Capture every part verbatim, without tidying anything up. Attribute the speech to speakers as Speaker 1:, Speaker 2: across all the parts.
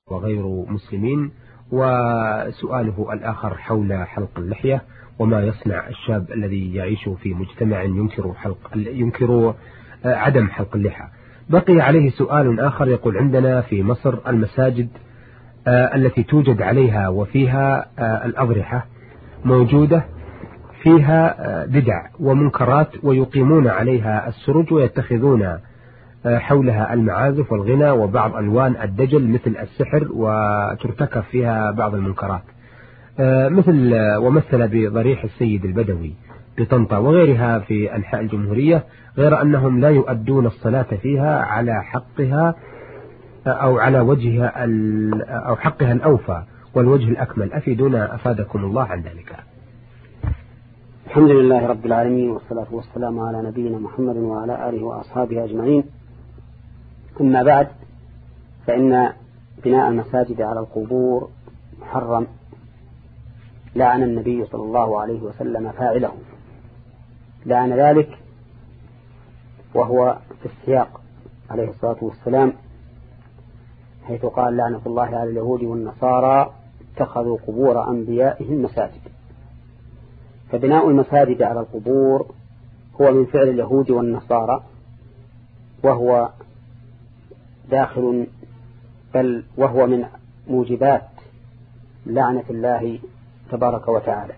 Speaker 1: وغير مسلمين. وسؤاله الآخر حول حلق اللحية وما يصنع الشاب الذي يعيش في مجتمع ينكر حلق ينكر عدم حلق اللحى. بقي عليه سؤال آخر يقول: عندنا في مصر المساجد التي توجد عليها وفيها الأضرحة موجودة فيها بدع ومنكرات، ويقيمون عليها السرج ويتخذون حولها المعازف والغنى وبعض ألوان الدجل مثل السحر، وترتكب فيها بعض المنكرات، مثل ومثل بضريح السيد البدوي بطنطا وغيرها في أنحاء الجمهورية، غير أنهم لا يؤدون الصلاة فيها على حقها أو على وجهها أو حقها الأوفى والوجه الأكمل. أفيدونا أفادكم الله عن ذلك.
Speaker 2: الحمد لله رب العالمين، والصلاة والسلام على نبينا محمد وعلى آله وأصحابه أجمعين. أما بعد، فإن بناء المساجد على القبور محرم، لعن النبي صلى الله عليه وسلم فاعله، لعن ذلك وهو في السياق عليه الصلاة والسلام، حيث قال: لعنة الله على اليهود والنصارى اتخذوا قبور أنبيائهم مساجد. فبناء المساجد على القبور هو من فعل اليهود والنصارى، وهو داخل بل وهو من موجبات لعنة الله تبارك وتعالى.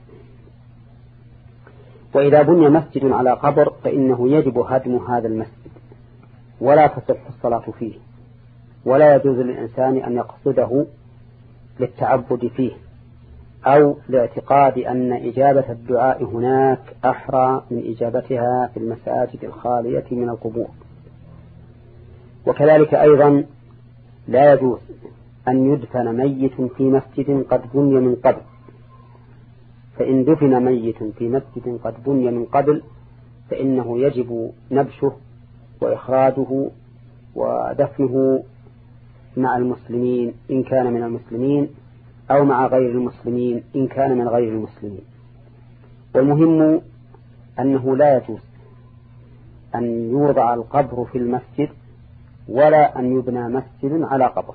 Speaker 2: وإذا بني مسجد على قبر فإنه يجب هدم هذا المسجد، ولا تصح الصلاة فيه، ولا يجوز للإنسان أن يقصده للتعبد فيه أو لاعتقاد أن إجابة الدعاء هناك أحرى من إجابتها في المساجد الخالية من القبور. وكذلك أيضا لا يجوز أن يدفن ميت في مسجد قد بني من قبل، فإن دفن ميت في مسجد قد بني من قبل فإنه يجب نبشه وإخراجه ودفنه مع المسلمين إن كان من المسلمين، أو مع غير المسلمين إن كان من غير المسلمين. والمهم أنه لا يجوز أن يوضع القبر في المسجد، ولا أن يبنى مسجد على قبر.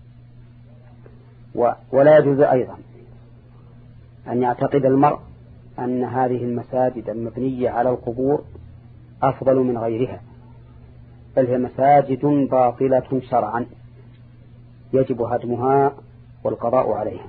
Speaker 2: ولا يجوز أيضا أن يعتقد المرء أن هذه المساجد المبنية على القبور أفضل من غيرها، بل هي مساجد باطلة شرعا يجب هدمها والقضاء عليها.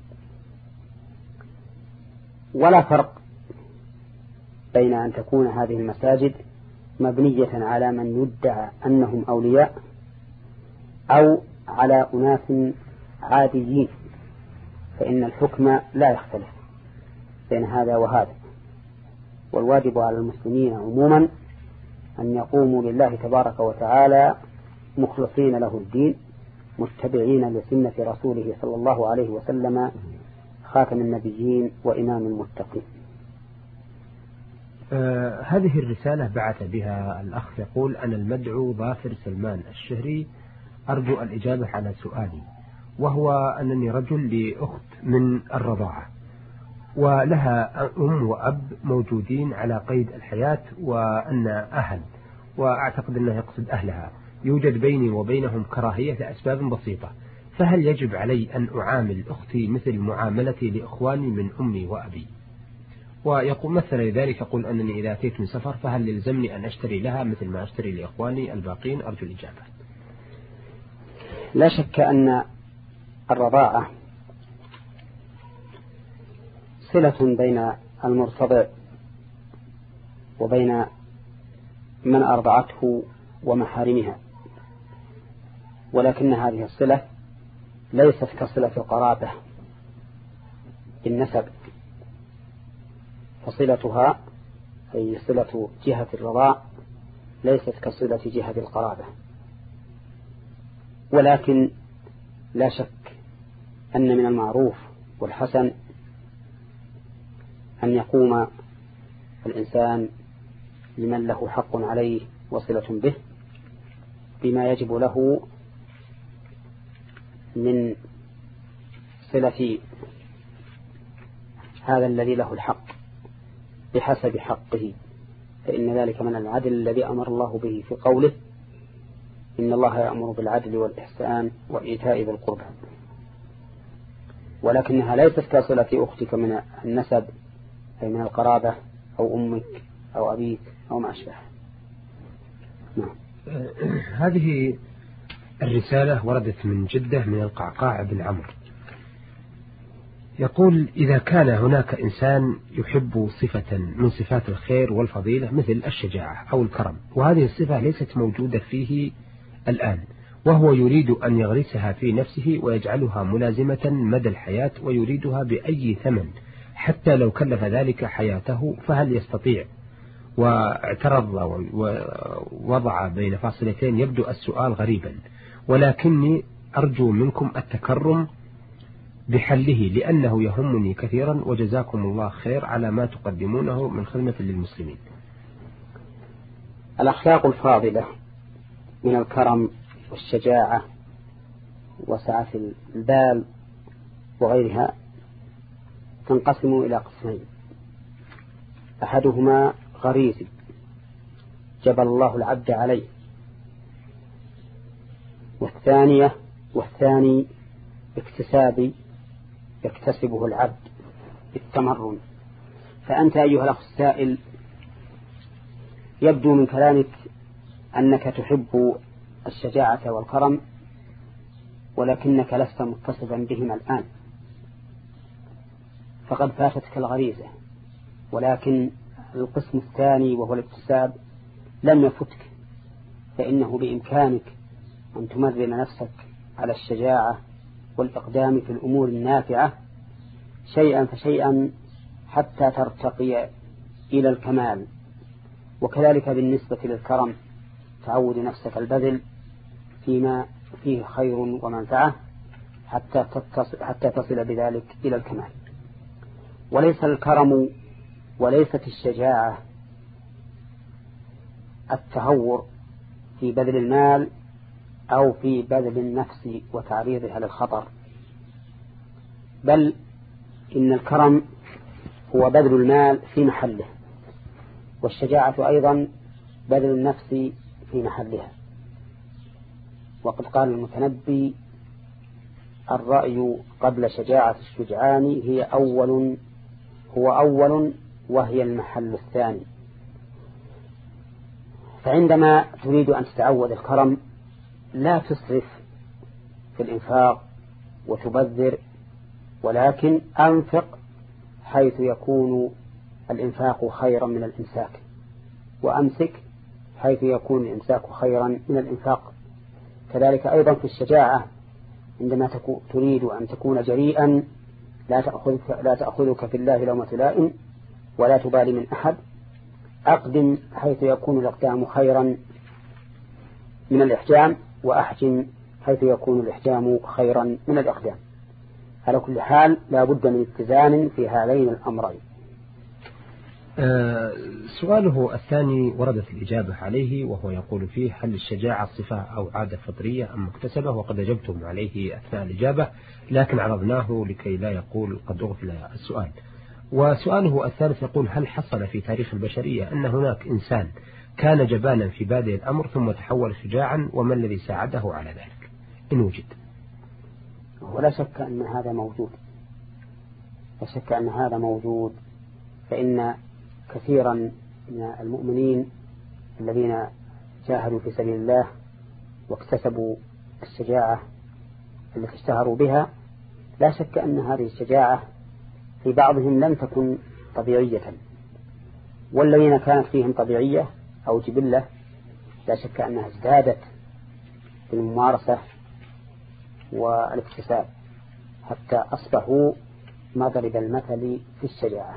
Speaker 2: ولا فرق بين أن تكون هذه المساجد مبنية على من يدعى أنهم أولياء أو على أناس عاديين، فإن الحكم لا يختلف بين هذا وهذا. والواجب على المسلمين عموما أن يقوموا لله تبارك وتعالى مخلصين له الدين، متبعين لسنة رسوله صلى الله عليه وسلم خاتم النبيين وإمام المتقين.
Speaker 1: آه هذه الرسالة بعث بها الأخ يقول: أنا المدعو ظافر سلمان الشهري، أرجو الإجابة على سؤالي، وهو أنني رجل لأخت من الرضاعة، ولها أم وأب موجودين على قيد الحياة، وأن أهل، وأعتقد أنه يقصد أهلها، يوجد بيني وبينهم كراهية لأسباب بسيطة، فهل يجب علي أن أعامل أختي مثل معاملتي لإخواني من أمي وأبي؟ ويقول مثل ذلك، يقول أنني إذا أتيت من سفر فهل يلزمني أن أشتري لها مثل ما أشتري لإخواني الباقين؟ أرجو الإجابة.
Speaker 2: لا شك أن الرضاعة صلة بين المرتضع وبين من أرضعته ومحارمها، ولكن هذه الصلة ليست كصلة القرابة بالنسب، فصلتها أي صلة جهة الرضاع ليست كصلة جهة القرابة. ولكن لا شك أن من المعروف والحسن أن يقوم الإنسان لمن له حق عليه وصلة به بما يجب له من صلة هذا الذي له الحق بحسب حقه، فإن ذلك من العدل الذي أمر الله به في قوله: إن الله يأمر بالعدل والإحسان وإيتاء ذي القربى. ولكنها ليست كصلة أختك من النسب أي من القرابة أو أمك أو أبيك أو ما أشبه. نعم.
Speaker 1: هذه الرسالة وردت من جدة من القعقاع بن عمرو، يقول: إذا كان هناك إنسان يحب صفة من صفات الخير والفضيلة مثل الشجاعة أو الكرم، وهذه الصفة ليست موجودة فيه الآن، وهو يريد أن يغرسها في نفسه ويجعلها ملازمة مدى الحياة ويريدها بأي ثمن حتى لو كلف ذلك حياته، فهل يستطيع؟ واعترض ووضع بين فاصلتين يبدو السؤال غريبا، ولكني أرجو منكم التكرم بحله لأنه يهمني كثيرا، وجزاكم الله خير على ما تقدمونه من خدمة للمسلمين.
Speaker 2: الأخلاق الفاضلة من الكرم والشجاعة وسعة البال وغيرها تنقسم إلى قسمين: أحدهما غريزي جبل الله العبد عليه، والثانية والثاني اكتسابي يكتسبه العبد بالتمرن. فأنت أيها الأخ السائل يبدو من كلامك أنك تحب الشجاعة والكرم، ولكنك لست متصفا بهما الآن، فقد فاتتك الغريزة، ولكن القسم الثاني وهو الاكتساب لم يفتك، فإنه بإمكانك أن تمرن نفسك على الشجاعة والإقدام في الأمور النافعة شيئا فشيئا حتى ترتقي إلى الكمال. وكذلك بالنسبة للكرم تعود نفسك البذل فيما فيه خير ومنفعة حتى حتى تصل بذلك إلى الكمال. وليس الكرم وليست الشجاعة التهور في بذل المال أو في بذل النفس وتعريضها للخطر، بل إن الكرم هو بذل المال في محله، والشجاعة أيضا بذل النفس في محلها. وقد قال المتنبي: الرأي قبل شجاعة الشجعان هي أول هو أول وهي المحل الثاني. فعندما تريد أن تتعود الكرم لا تسرف في الإنفاق وتبذر، ولكن أنفق حيث يكون الإنفاق خيرا من الإمساك، وأمسك حيث يكون الإمساك خيرا من الإنفاق. كذلك أيضا في الشجاعة عندما تريد أن تكون جريئا لا تأخذك, لا تأخذك في الله لومة لائم ولا تبالي من أحد، أقدم حيث يكون الإقدام خيرا من الإحجام، وأحجم حيث يكون الإحجام خيرا من الإقدام. على كل حال لا بد من اتزان في هذين الأمرين.
Speaker 1: أه سؤاله الثاني وردت الإجابة عليه، وهو يقول فيه: هل الشجاعة صفة أو عادة فطرية أم مكتسبة؟ وقد أجبتم عليه أثناء الإجابة، لكن عرضناه لكي لا يقول قد أغفل السؤال. وسؤاله الثالث يقول: هل حصل في تاريخ البشرية أن هناك إنسان كان جبانا في بادئ الأمر ثم تحول شجاعا، وما الذي ساعده على ذلك إن وجد؟
Speaker 2: ولا شك أن هذا موجود، لا شك أن هذا موجود، فإن كثيرا من المؤمنين الذين جاهدوا في سبيل الله واكتسبوا الشجاعة التي اشتهروا بها، لا شك أن هذه الشجاعة في بعضهم لم تكن طبيعية، والذين كانت فيهم طبيعية أو جبلة لا شك أنها ازدادت بالممارسة والاكتساب حتى أصبحوا مضرب المثل في الشجاعة.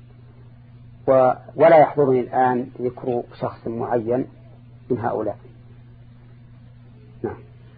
Speaker 2: ولا يحضرني الآن ذكر شخص معين من هؤلاء. نعم.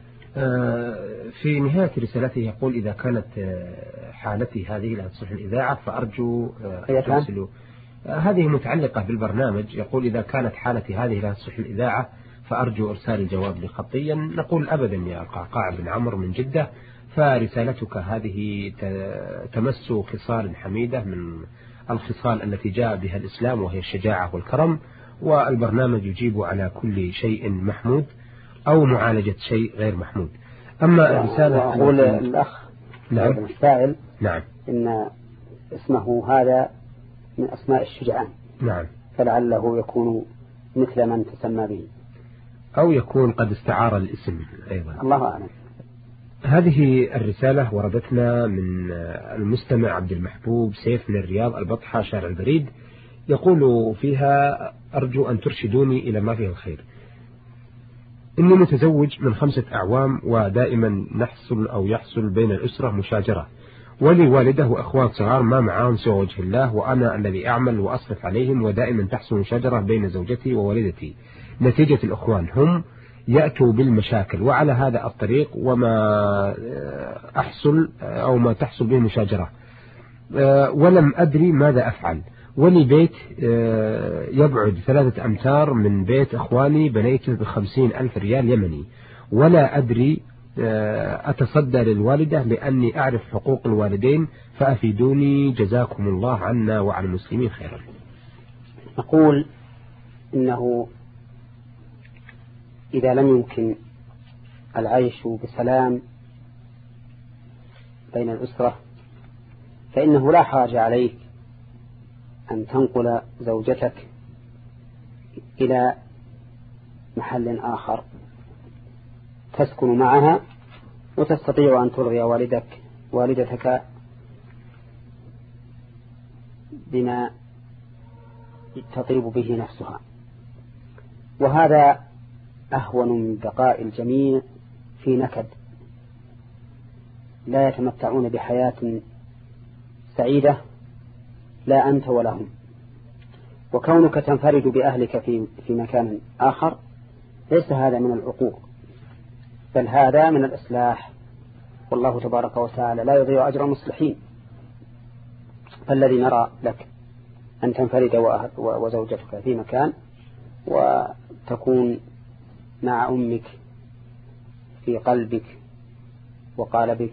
Speaker 1: في نهاية رسالته يقول: إذا كانت حالتي هذه لا تصلح الإذاعة فأرجو أن ترسلوا. هذه متعلقة بالبرنامج. يقول: إذا كانت حالتي هذه لا تصلح الإذاعة فأرجو إرسال الجواب لي خطيا. نقول: أبدا يا القعقاع بن عمرو من جدة، فرسالتك هذه تمس خصال حميدة من الخصال التي جاء بها الإسلام، وهي الشجاعة والكرم، والبرنامج يجيب على كل شيء محمود أو معالجة شيء غير محمود. أما الرسالة
Speaker 2: أقول الأخ
Speaker 1: نعم.
Speaker 2: السائل
Speaker 1: نعم.
Speaker 2: إن اسمه هذا من أسماء الشجعان.
Speaker 1: نعم.
Speaker 2: فلعله يكون مثل من تسمى به،
Speaker 1: أو يكون قد استعار الاسم أيضا،
Speaker 2: الله أعلم.
Speaker 1: هذه الرسالة وردتنا من المستمع عبد المحبوب سيف من الرياض البطحة شارع البريد، يقول فيها: أرجو أن ترشدوني إلى ما فيه الخير. إني متزوج من خمسة أعوام، ودائما نحصل أو يحصل بين الأسرة مشاجرة، ولي والده وأخوات صغار ما معهم سوى وجه الله، وأنا الذي أعمل وأصرف عليهم، ودائما تحصل مشاجرة بين زوجتي ووالدتي نتيجة الأخوان، هم يأتوا بالمشاكل، وعلى هذا الطريق وما أحصل أو ما تحصل به مشاجرة، ولم أدري ماذا أفعل. ولي بيت يبعد ثلاثة أمتار من بيت أخواني، بنيته بخمسين ألف ريال يمني، ولا أدري أتصدى للوالدة لأني أعرف حقوق الوالدين، فأفيدوني جزاكم الله عنا وعن المسلمين خيرا.
Speaker 2: نقول إنه إذا لم يمكن العيش بسلام بين الأسرة فإنه لا حرج عليك أن تنقل زوجتك إلى محل آخر تسكن معها، وتستطيع أن ترضي والدك والدتك بما تطيب به نفسها، وهذا أهون من بقاء الجميع في نكد لا يتمتعون بحياة سعيدة لا أنت ولا هم. وكونك تنفرد بأهلك في في مكان آخر ليس هذا من العقوق، بل هذا من الإصلاح، والله تبارك وتعالى لا يضيع أجر المصلحين. فالذي نرى لك أن تنفرد وزوجتك في مكان وتكون مع أمك في قلبك وقالبك،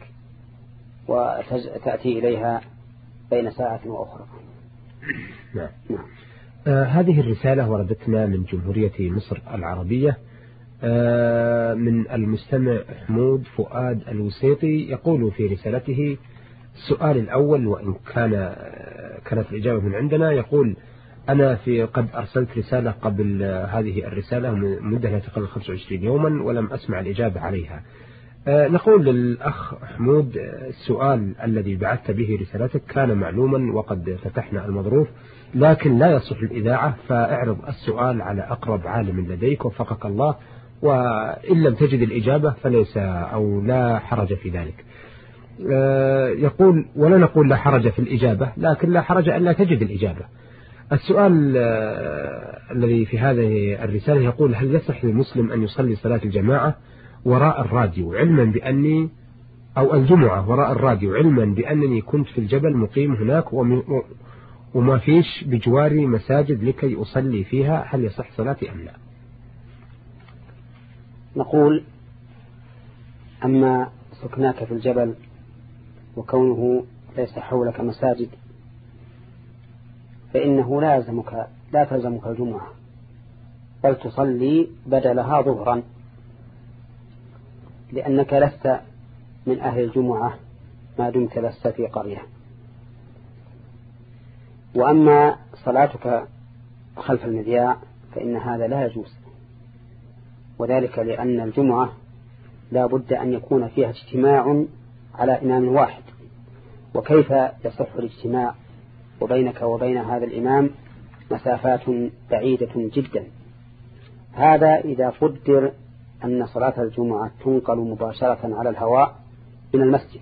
Speaker 2: وتأتي إليها بين ساعة وأخرى.
Speaker 1: نعم. نعم. آه هذه الرسالة وردتنا من جمهورية مصر العربية، آه من المستمع حمود فؤاد الوسيطي، يقول في رسالته: السؤال الأول، وإن كان كانت الإجابة من عندنا، يقول: أنا في قد أرسلت رسالة قبل هذه الرسالة مدة لا تقل خمسة وعشرين يوما ولم أسمع الإجابة عليها. أه نقول للأخ حمود: السؤال الذي بعثت به رسالتك كان معلوما وقد فتحنا المظروف، لكن لا يصح الإذاعة، فاعرض السؤال على أقرب عالم لديك وفقك الله، وإن لم تجد الإجابة فليس أو لا حرج في ذلك. أه يقول: ولا نقول لا حرج في الإجابة، لكن لا حرج أن لا تجد الإجابة. السؤال آه الذي في هذه الرسالة يقول: هل يصح للمسلم أن يصلي صلاة الجماعة وراء الراديو علما بأني أو الجمعة وراء الراديو علما بأنني كنت في الجبل مقيم هناك وما فيش بجواري مساجد لكي أصلي فيها، هل يصح صلاتي أم لا؟
Speaker 2: نقول: أما سكناك في الجبل وكونه ليس حولك مساجد فإنه لا يلزمك لا تلزمك الجمعة، بل تصلي بدلها ظهرا، لأنك لست من أهل الجمعة ما دمت لست في قرية. وأما صلاتك خلف المذياع فإن هذا لا يجوز، وذلك لأن الجمعة لا بد أن يكون فيها اجتماع على إمام واحد، وكيف يصح الاجتماع وبينك وبين هذا الإمام مسافات بعيدة جدا؟ هذا إذا قدر أن صلاة الجمعة تنقل مباشرة على الهواء من المسجد،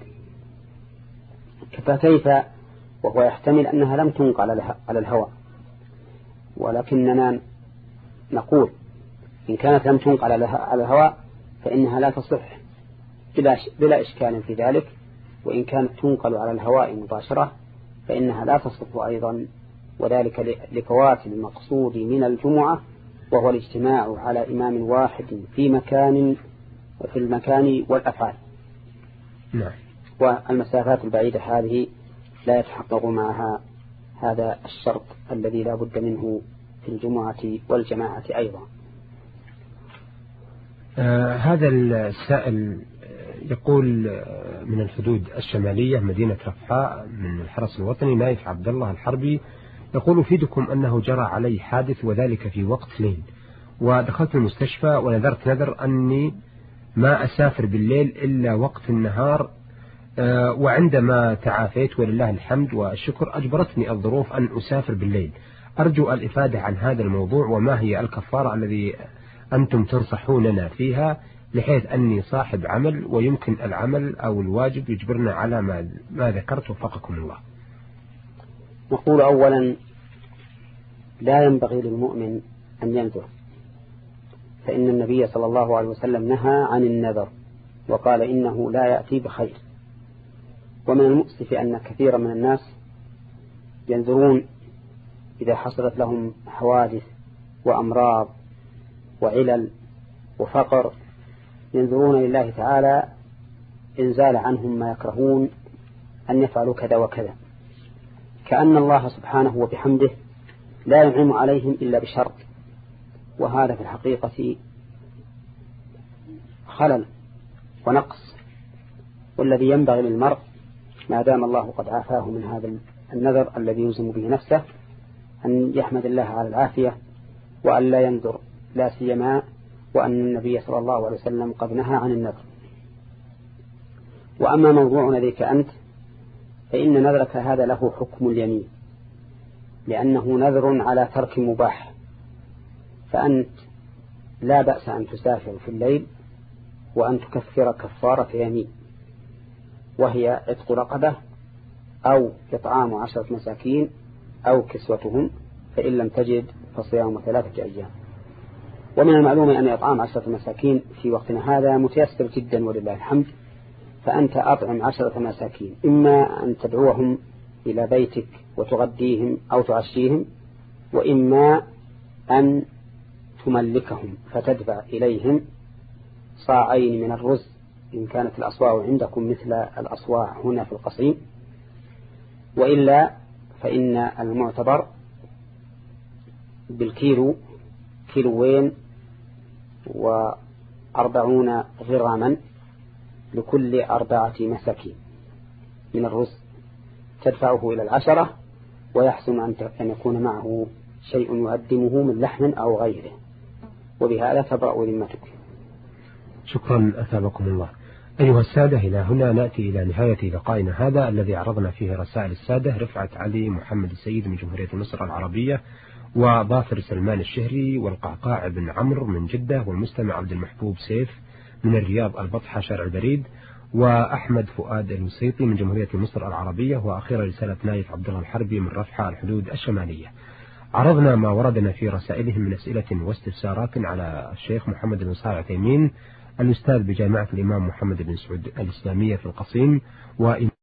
Speaker 2: فكيف وهو يحتمل أنها لم تنقل على الهواء؟ ولكننا نقول: إن كانت لم تنقل على الهواء فإنها لا تصح بلا إشكال في ذلك، وإن كانت تنقل على الهواء مباشرة فإنها لا تصح أيضا، وذلك لفوات المقصود من الجمعة وهو الاجتماع على إمام واحد في مكان في المكان والأفعال.
Speaker 1: نعم.
Speaker 2: والمسافات البعيدة هذه لا يتحقق معها هذا الشرط الذي لا بد منه في الجمعة والجماعة أيضا.
Speaker 1: آه هذا السائل يقول من الحدود الشمالية مدينة رفحاء من الحرس الوطني نايف عبد الله الحربي، يقول أفيدكم أنه جرى علي حادث وذلك في وقت ليل، ودخلت المستشفى ونذرت نذر أني ما أسافر بالليل إلا وقت النهار، وعندما تعافيت ولله الحمد والشكر أجبرتني الظروف أن أسافر بالليل. أرجو الإفادة عن هذا الموضوع، وما هي الكفارة الذي أنتم تنصحوننا فيها، بحيث أني صاحب عمل ويمكن العمل أو الواجب يجبرنا على ما, ما ذكرت وفقكم الله.
Speaker 2: نقول أولا لا ينبغي للمؤمن أن ينذر، فإن النبي صلى الله عليه وسلم نهى عن النذر وقال إنه لا يأتي بخير. ومن المؤسف أن كثيرا من الناس ينذرون إذا حصلت لهم حوادث وأمراض وعلل وفقر، ينذرون لله تعالى إن زال عنهم ما يكرهون أن يفعلوا كذا وكذا، كأن الله سبحانه وبحمده لا ينعم عليهم إلا بشر، وهذا في الحقيقة خلل ونقص. والذي ينبغي للمرء ما دام الله قد عافاه من هذا النذر الذي يلزم به نفسه أن يحمد الله على العافية وأن لا ينذر، لا سيما وأن النبي صلى الله عليه وسلم قد نهى عن النذر. وأما موضوعنا ذيك أنت فإن نذرك هذا له حكم اليمين، لأنه نذر على ترك مباح، فأنت لا بأس أن تسافر في الليل وأن تكفر كفارة يمين، وهي عتق رقبة أو إطعام عشرة مساكين أو كسوتهم، فإن لم تجد فصيام ثلاثة أيام. ومن المعلوم أن إطعام عشرة مساكين في وقتنا هذا متيسر جدا ولله الحمد، فأنت أطعم عشرة مساكين، إما أن تدعوهم إلى بيتك وتغديهم أو تعشيهم، وإما أن تملكهم فتدفع إليهم صاعين من الرز إن كانت الأصواع عندكم مثل الأصواع هنا في القصيم، وإلا فإن المعتبر بالكيلو كيلوين وأربعون غراما لكل أربعة مساكين من الرز، تدفعه إلى العشرة، ويحسن أن يكون معه شيء يقدمه من لحم أو غيره، وبهذا تبرأ ذمتك.
Speaker 1: شكرا أثابكم الله. أيها السادة، إلى هنا نأتي إلى نهاية لقائنا هذا الذي عرضنا فيه رسائل السادة رفعت علي محمد السيد من جمهورية مصر العربية، وظافر سلمان الشهري، والقعقاع بن عمرو من جدة، والمستمع عبد المحبوب سيف من الرياض البطحة شارع البريد، وأحمد فؤاد الوسيطي من جمهورية مصر العربية، وأخيرا رسالة نايف عبد الله الحربي من رفحة الحدود الشمالية. عرضنا ما وردنا في رسائلهم من أسئلة واستفسارات على الشيخ محمد بن صالح العثيمين الأستاذ بجامعة الإمام محمد بن سعود الإسلامية في القصيم، و